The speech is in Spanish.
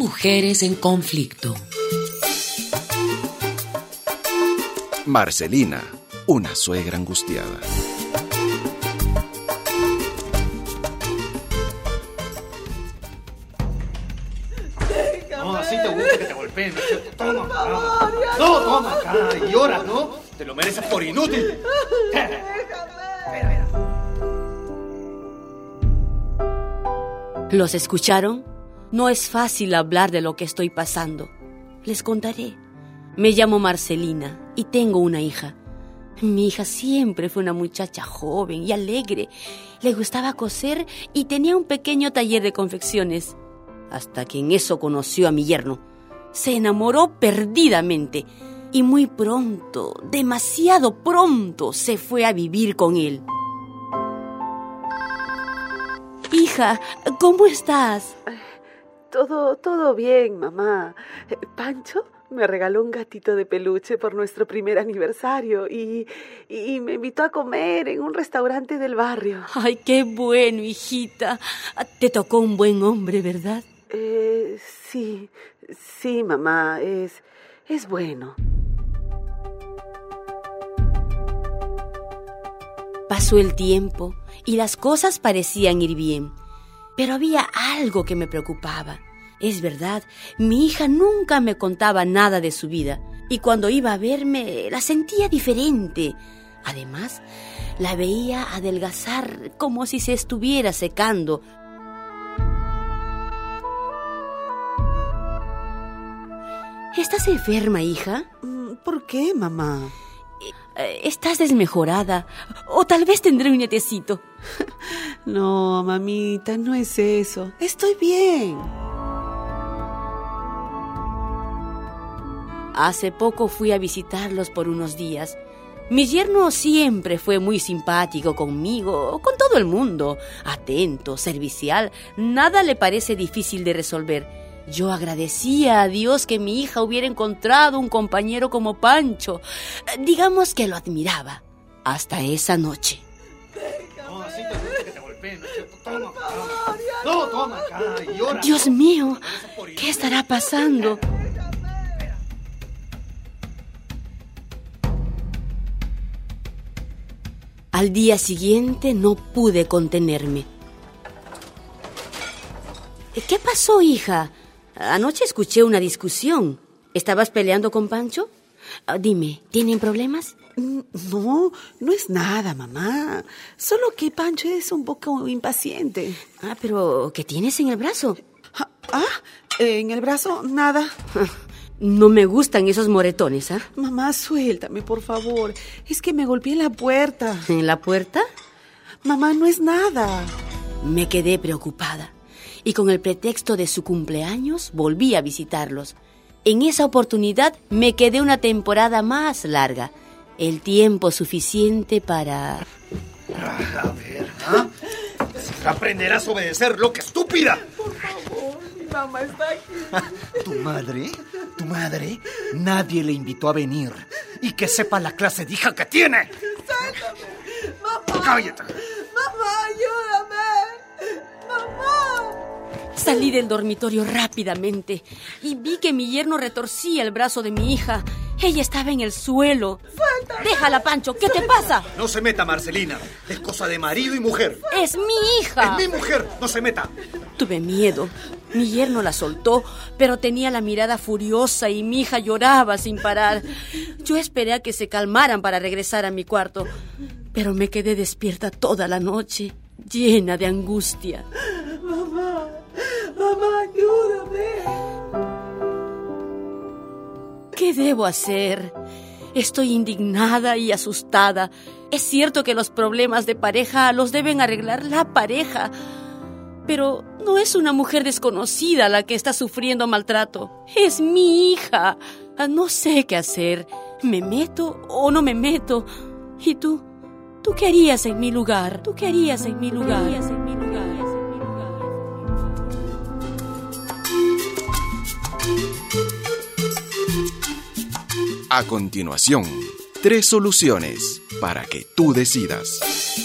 mujeres en conflicto. Marcelina, una suegra angustiada. No, así te gusta que te golpeen, ¿no es cierto? Toma acá. No, toma acá. Y lloras, ¿no? Te lo mereces por inútil. ¿Los escucharon? No es fácil hablar de lo que estoy pasando. Les contaré. Me llamo Marcelina y tengo una hija. Mi hija siempre fue una muchacha joven y alegre. Le gustaba coser y tenía un pequeño taller de confecciones. Hasta que en eso conoció a mi yerno. Se enamoró perdidamente y muy pronto, demasiado pronto, se fue a vivir con él. Hija, ¿cómo estás? Todo bien, mamá. Pancho me regaló un gatito de peluche por nuestro primer aniversario y me invitó a comer en un restaurante del barrio. Ay, qué bueno, hijita. Te tocó un buen hombre, ¿verdad? Sí, mamá, es bueno. Pasó el tiempo y las cosas parecían ir bien. Pero había algo que me preocupaba. Es verdad, mi hija nunca me contaba nada de su vida. Y cuando iba a verme, la sentía diferente. Además, la veía adelgazar como si se estuviera secando. ¿Estás enferma, hija? ¿Por qué, mamá? ¿Estás desmejorada? O tal vez tendré un nietecito. No, mamita, no es eso. Estoy bien. Hace poco fui a visitarlos por unos días. Mi yerno siempre fue muy simpático conmigo, con todo el mundo. Atento, servicial, nada le parece difícil de resolver. Yo agradecía a Dios que mi hija hubiera encontrado un compañero como Pancho. Digamos que lo admiraba. Hasta esa noche. No, así te gusta que te golpeen, ¿no es cierto? Toma acá. No, toma acá. Y lloras. Dios mío, ¿qué estará pasando? Al día siguiente no pude contenerme. ¿Qué pasó, hija? Anoche escuché una discusión. ¿Estabas peleando con Pancho? Dime, ¿tienen problemas? No es nada, mamá. Solo que Pancho es un poco impaciente. Pero ¿qué tienes en el brazo? En el brazo, nada. No me gustan esos moretones, ¿ah? Mamá, suéltame, por favor. Es que me golpeé en la puerta. ¿En la puerta? Mamá, no es nada. Me quedé preocupada. Y con el pretexto de su cumpleaños volví a visitarlos. En esa oportunidad me quedé una temporada más larga, el tiempo suficiente para... A ver, aprenderás a obedecer, loca estúpida. Por favor, mi mamá está aquí. ¿Tu madre? Nadie le invitó a venir. Y que sepa la clase de hija que tiene. Suéltame. Mamá. Cállate. Mamá, ayúdame. Mamá. Salí del dormitorio rápidamente y vi que mi yerno retorcía el brazo de mi hija. Ella estaba en el suelo. ¡Suéltame! Déjala, Pancho. ¿Qué te pasa? No se meta, Marcelina. Es cosa de marido y mujer. ¡Es mi hija! Es mi mujer. No se meta. Tuve miedo. Mi yerno la soltó, pero tenía la mirada furiosa y mi hija lloraba sin parar. Yo esperé a que se calmaran para regresar a mi cuarto, pero me quedé despierta toda la noche, llena de angustia. Mamá, ayúdame. ¿Qué debo hacer? Estoy indignada y asustada. Es cierto que los problemas de pareja los deben arreglar la pareja, pero no es una mujer desconocida la que está sufriendo maltrato. Es mi hija. No sé qué hacer. ¿Me meto o no me meto? ¿Y tú? ¿Tú qué harías en mi lugar? ¿Tú qué harías en mi lugar? A continuación, 3 soluciones para que tú decidas.